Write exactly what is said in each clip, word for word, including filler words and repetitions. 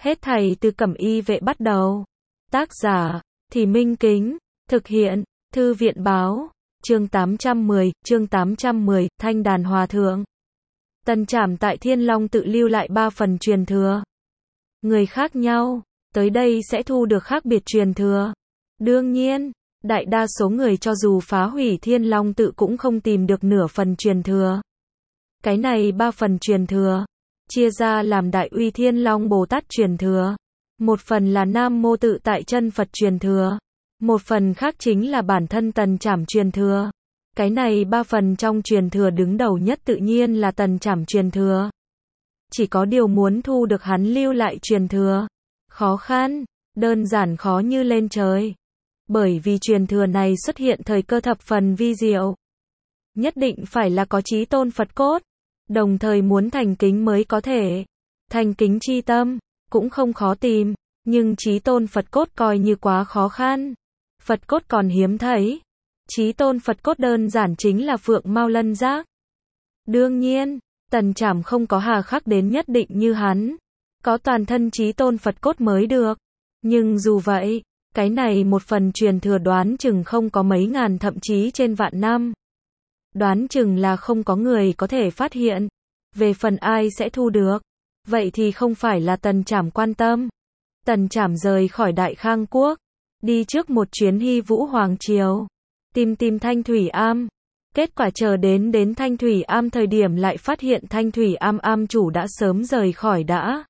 Hết thảy từ Cẩm Y Vệ bắt đầu. Tác giả, Thì Minh Kính. Thực hiện, Thư viện Báo. Chương tám trăm mười, chương tám trăm mười, Thanh Đàn Hòa Thượng. Tần Trảm tại Thiên Long tự lưu lại ba phần truyền thừa. Người khác nhau, tới đây sẽ thu được khác biệt truyền thừa. Đương nhiên, đại đa số người cho dù phá hủy Thiên Long tự cũng không tìm được nửa phần truyền thừa. Cái này ba phần truyền thừa, chia ra làm Đại Uy Thiên Long Bồ Tát truyền thừa. Một phần là Nam Mô Tự Tại Chân Phật truyền thừa. Một phần khác chính là bản thân Tần Trảm truyền thừa. Cái này ba phần trong truyền thừa đứng đầu nhất tự nhiên là Tần Trảm truyền thừa. Chỉ có điều muốn thu được hắn lưu lại truyền thừa. Khó khăn, đơn giản khó như lên trời. Bởi vì truyền thừa này xuất hiện thời cơ thập phần vi diệu. Nhất định phải là có chí tôn Phật cốt. Đồng thời muốn thành kính mới có thể. Thành kính chi tâm, cũng không khó tìm. Nhưng chí tôn Phật cốt coi như quá khó khăn. Phật cốt còn hiếm thấy. Chí tôn Phật cốt đơn giản chính là Phượng Mao Lân Giác. Đương nhiên, Tần Trảm không có hà khắc đến nhất định như hắn. Có toàn thân chí tôn Phật cốt mới được. Nhưng dù vậy, cái này một phần truyền thừa đoán chừng không có mấy ngàn thậm chí trên vạn năm. Đoán chừng là không có người có thể phát hiện. Về phần ai sẽ thu được, vậy thì không phải là Tần Trảm quan tâm. Tần Trảm rời khỏi Đại Khang Quốc, đi trước một chuyến Hy Vũ Hoàng Triều, tìm tìm Thanh Thủy Am. Kết quả chờ đến đến Thanh Thủy Am thời điểm lại phát hiện Thanh Thủy Am am chủ đã sớm rời khỏi đã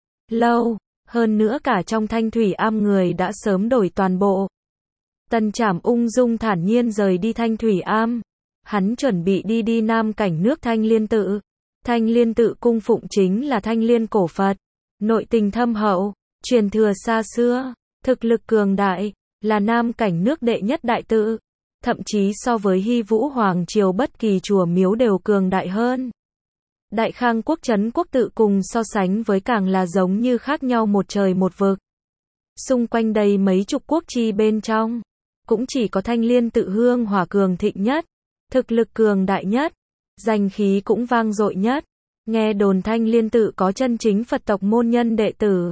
lâu, hơn nữa cả trong Thanh Thủy Am người đã sớm đổi toàn bộ. Tần Trảm ung dung thản nhiên rời đi Thanh Thủy Am. Hắn chuẩn bị đi đi Nam Cảnh nước Thanh Liên tự. Thanh Liên tự cung phụng chính là Thanh Liên cổ Phật. Nội tình thâm hậu, truyền thừa xa xưa, thực lực cường đại, là Nam Cảnh nước đệ nhất đại tự. Thậm chí so với Hy Vũ Hoàng Triều bất kỳ chùa miếu đều cường đại hơn. Đại Khang Quốc Trấn Quốc tự cùng so sánh với càng là giống như khác nhau một trời một vực. Xung quanh đây mấy chục quốc chi bên trong, cũng chỉ có Thanh Liên tự hương hỏa cường thịnh nhất, thực lực cường đại nhất, danh khí cũng vang dội nhất. Nghe đồn Thanh Liên tự có chân chính Phật tộc môn nhân đệ tử.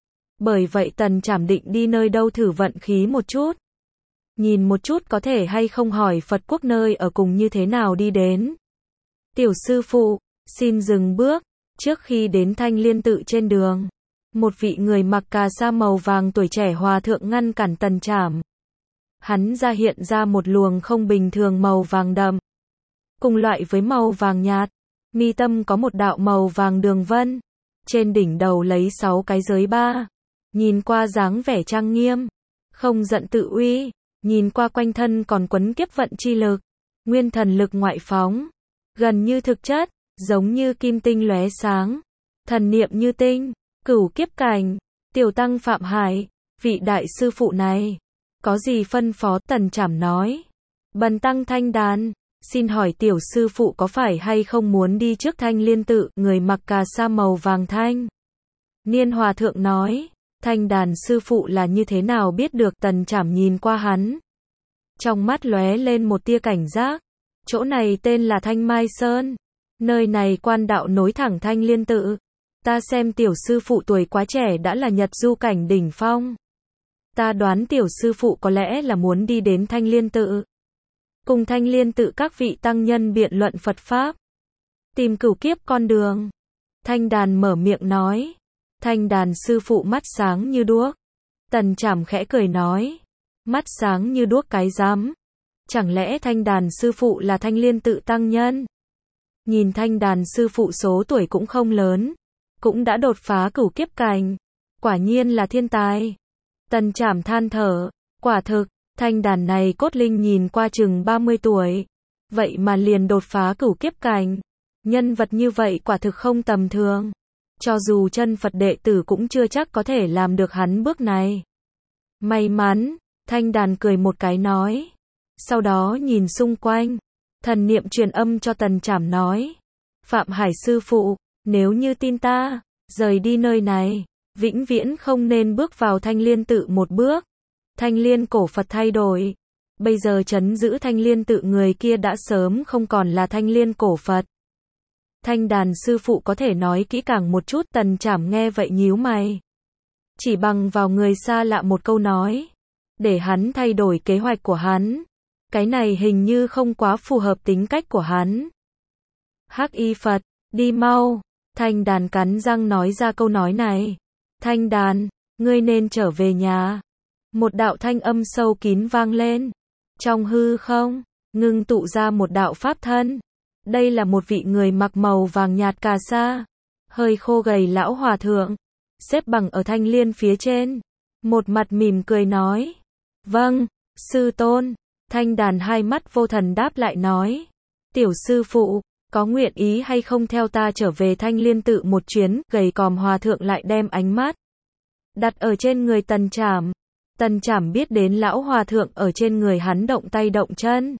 Bởi vậy Tần Trảm định đi nơi đâu thử vận khí một chút. Nhìn một chút có thể hay không hỏi Phật quốc nơi ở cùng như thế nào đi đến. Tiểu sư phụ, xin dừng bước. Trước khi đến Thanh Liên tự trên đường, một vị người mặc cà sa màu vàng tuổi trẻ hòa thượng ngăn cản Tần Trảm. Hắn ra hiện ra một luồng không bình thường màu vàng đậm, cùng loại với màu vàng nhạt. Mi tâm có một đạo màu vàng đường vân, trên đỉnh đầu lấy sáu cái giới ba. Nhìn qua dáng vẻ trang nghiêm, không giận tự uy, nhìn qua quanh thân còn quấn kiếp vận chi lực, nguyên thần lực ngoại phóng, gần như thực chất, giống như kim tinh lóe sáng, thần niệm như tinh, cửu kiếp cảnh. Tiểu tăng Phạm Hải, vị đại sư phụ này, có gì phân phó? Tần Trảm nói. Bần tăng Thanh Đàn, xin hỏi tiểu sư phụ có phải hay không muốn đi trước Thanh Liên tự? Người mặc cà sa màu vàng thanh niên hòa thượng nói. Thanh Đàn sư phụ là như thế nào biết được? Tần Trảm nhìn qua hắn, trong mắt lóe lên một tia cảnh giác. Chỗ này tên là Thanh Mai Sơn, nơi này quan đạo nối thẳng Thanh Liên tự. Ta xem tiểu sư phụ tuổi quá trẻ đã là Nhật du cảnh đỉnh phong. Ta đoán tiểu sư phụ có lẽ là muốn đi đến Thanh Liên tự, cùng Thanh Liên tự các vị tăng nhân biện luận Phật Pháp, tìm cửu kiếp con đường. Thanh Đàn mở miệng nói. Thanh Đàn sư phụ mắt sáng như đuốc. Tần Trảm khẽ cười nói. Mắt sáng như đuốc cái rắm. Chẳng lẽ Thanh Đàn sư phụ là Thanh Liên tự tăng nhân? Nhìn Thanh Đàn sư phụ số tuổi cũng không lớn, cũng đã đột phá cửu kiếp cảnh. Quả nhiên là thiên tài. Tần Trảm than thở. Quả thực, Thanh Đàn này cốt linh nhìn qua chừng ba mươi tuổi. Vậy mà liền đột phá cửu kiếp cảnh. Nhân vật như vậy quả thực không tầm thường. Cho dù chân Phật đệ tử cũng chưa chắc có thể làm được hắn bước này. May mắn, Thanh Đàn cười một cái nói. Sau đó nhìn xung quanh, thần niệm truyền âm cho Tần Trảm nói. Phạm Hải sư phụ, nếu như tin ta, rời đi nơi này, vĩnh viễn không nên bước vào Thanh Liên tự một bước. Thanh Liên cổ Phật thay đổi. Bây giờ trấn giữ Thanh Liên tự người kia đã sớm không còn là Thanh Liên cổ Phật. Thanh Đàn sư phụ có thể nói kỹ càng một chút? Tần Trảm nghe vậy nhíu mày. chỉ bằng vào người xa lạ một câu nói, để hắn thay đổi kế hoạch của hắn. Cái này hình như không quá phù hợp tính cách của hắn. Hắc y Phật, đi mau. Thanh Đàn cắn răng nói ra câu nói này. Thanh Đàn, ngươi nên trở về nhà. Một đạo thanh âm sâu kín vang lên. Trong hư không, ngưng tụ ra một đạo pháp thân. Đây là một vị người mặc màu vàng nhạt cà sa, hơi khô gầy lão hòa thượng, xếp bằng ở thanh liên phía trên. Một mặt mỉm cười nói. Vâng, sư tôn. Thanh Đàn hai mắt vô thần đáp lại nói. Tiểu sư phụ, có nguyện ý hay không theo ta trở về thanh liên tự một chuyến? Gầy còm hòa thượng lại đem ánh mắt đặt ở trên người Tần Trảm. Tần Trảm biết đến lão hòa thượng ở trên người hắn động tay động chân,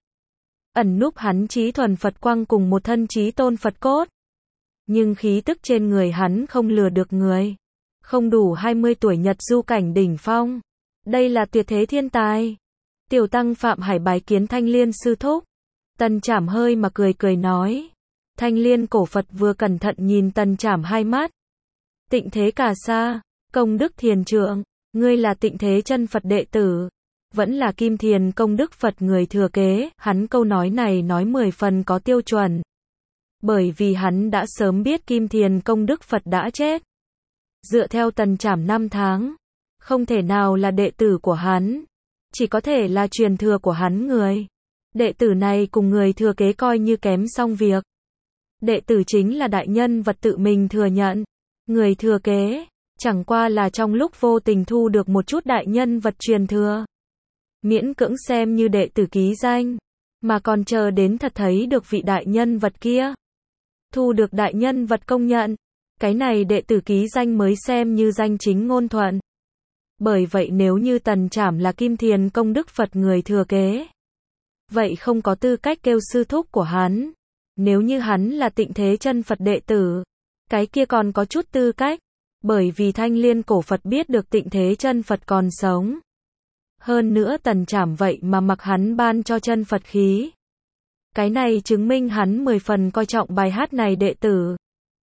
ẩn núp hắn trí thuần Phật quang cùng một thân trí tôn Phật cốt. Nhưng khí tức trên người hắn không lừa được người. Không đủ hai mươi tuổi Nhật du cảnh đỉnh phong. Đây là tuyệt thế thiên tài. Tiểu tăng Phạm Hải bái kiến Thanh Liên sư thúc. Tần Trảm hơi mà cười cười nói. Thanh Liên cổ Phật vừa cẩn thận nhìn Tần Trảm hai mắt. Tịnh thế cà sa, công đức thiền trượng, ngươi là tịnh thế chân Phật đệ tử, vẫn là kim thiền công đức Phật người thừa kế. Hắn câu nói này nói mười phần có tiêu chuẩn. Bởi vì hắn đã sớm biết kim thiền công đức Phật đã chết. Dựa theo Tần Trảm năm tháng, không thể nào là đệ tử của hắn, chỉ có thể là truyền thừa của hắn người. Đệ tử này cùng người thừa kế coi như kém xong việc. Đệ tử chính là đại nhân vật tự mình thừa nhận. Người thừa kế, chẳng qua là trong lúc vô tình thu được một chút đại nhân vật truyền thừa. Miễn cưỡng xem như đệ tử ký danh, mà còn chờ đến thật thấy được vị đại nhân vật kia. Thu được đại nhân vật công nhận, cái này đệ tử ký danh mới xem như danh chính ngôn thuận. Bởi vậy nếu như Tần Trảm là kim thiền công đức Phật người thừa kế, vậy không có tư cách kêu sư thúc của hắn. Nếu như hắn là tịnh thế chân Phật đệ tử, cái kia còn có chút tư cách. Bởi vì Thanh Liên cổ Phật biết được tịnh thế chân Phật còn sống. Hơn nữa Tần Trảm vậy mà mặc hắn ban cho chân Phật khí. Cái này chứng minh hắn mười phần coi trọng bài hát này đệ tử.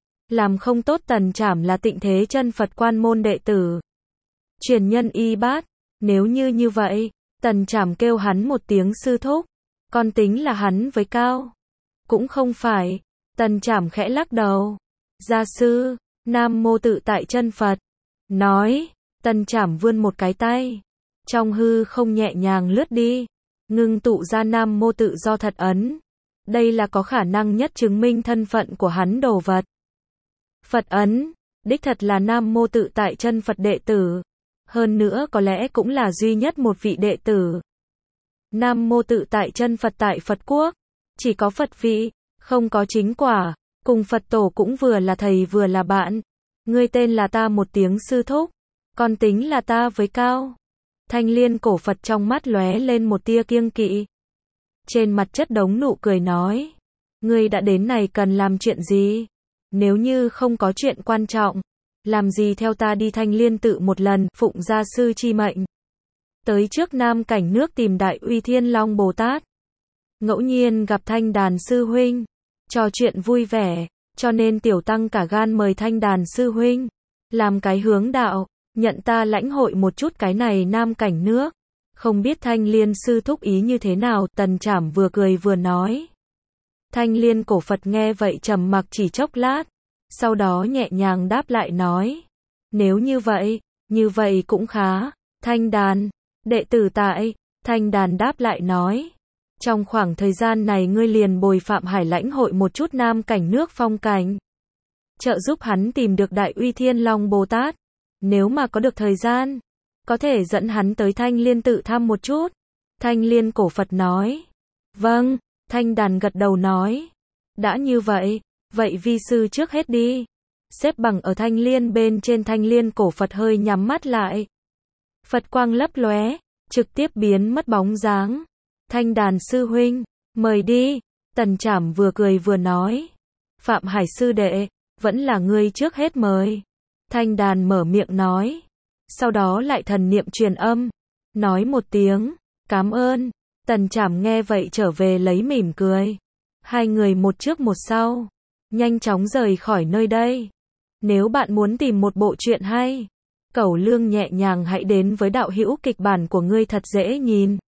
Làm không tốt Tần Trảm là tịnh thế chân Phật quan môn đệ tử, truyền nhân y bát. Nếu như như vậy, Tần Trảm kêu hắn một tiếng sư thúc, còn tính là hắn với cao. Cũng không phải. Tần Trảm khẽ lắc đầu. Gia sư, Nam Mô Tự Tại Chân Phật. Nói, Tần Trảm vươn một cái tay. Trong hư không nhẹ nhàng lướt đi. Ngưng tụ ra Nam Mô Tự Do Thật Ấn. Đây là có khả năng nhất chứng minh thân phận của hắn đồ vật. Phật Ấn, đích thật là Nam Mô Tự Tại Chân Phật đệ tử. Hơn nữa có lẽ cũng là duy nhất một vị đệ tử. Nam Mô Tự Tại Chân Phật tại Phật Quốc. Chỉ có Phật vị, không có chính quả. Cùng Phật tổ cũng vừa là thầy vừa là bạn. Ngươi tên là ta một tiếng sư thúc, còn tính là ta với cao. Thanh Liên cổ Phật trong mắt lóe lên một tia kiêng kỵ. Trên mặt chất đống nụ cười nói. Ngươi đã đến này cần làm chuyện gì? Nếu như không có chuyện quan trọng, làm gì theo ta đi Thanh Liên tự một lần, phụng gia sư chi mệnh. Tới trước Nam Cảnh nước tìm Đại Uy Thiên Long Bồ Tát. Ngẫu nhiên gặp Thanh Đàn sư huynh, trò chuyện vui vẻ, cho nên tiểu tăng cả gan mời Thanh Đàn sư huynh, làm cái hướng đạo, nhận ta lãnh hội một chút cái này Nam Cảnh nước. Không biết Thanh Liên sư thúc ý như thế nào? Tần Trảm vừa cười vừa nói. Thanh Liên cổ Phật nghe vậy trầm mặc chỉ chốc lát, sau đó nhẹ nhàng đáp lại nói. Nếu như vậy, như vậy cũng khá. Thanh Đàn, đệ tử tại. Thanh Đàn đáp lại nói. Trong khoảng thời gian này ngươi liền bồi Phạm Hải lãnh hội một chút Nam Cảnh nước phong cảnh, trợ giúp hắn tìm được Đại Uy Thiên Long Bồ Tát. Nếu mà có được thời gian, có thể dẫn hắn tới Thanh Liên tự thăm một chút. Thanh Liên cổ Phật nói. Vâng. Thanh Đàn gật đầu nói. Đã như vậy, vậy vi sư trước hết đi. Xếp bằng ở Thanh Liên bên trên, Thanh Liên cổ Phật hơi nhắm mắt lại. Phật quang lấp lóe, trực tiếp biến mất bóng dáng. Thanh Đàn sư huynh, mời đi. Tần Trảm vừa cười vừa nói. Phạm Hải sư đệ, vẫn là ngươi trước hết mời. Thanh Đàn mở miệng nói. Sau đó lại thần niệm truyền âm, nói một tiếng, cảm ơn. Tần Trảm nghe vậy trở về lấy mỉm cười. Hai người một trước một sau, nhanh chóng rời khỏi nơi đây. Nếu bạn muốn tìm một bộ truyện hay, Cẩu Lương nhẹ nhàng hãy đến với đạo hữu kịch bản của ngươi thật dễ nhìn.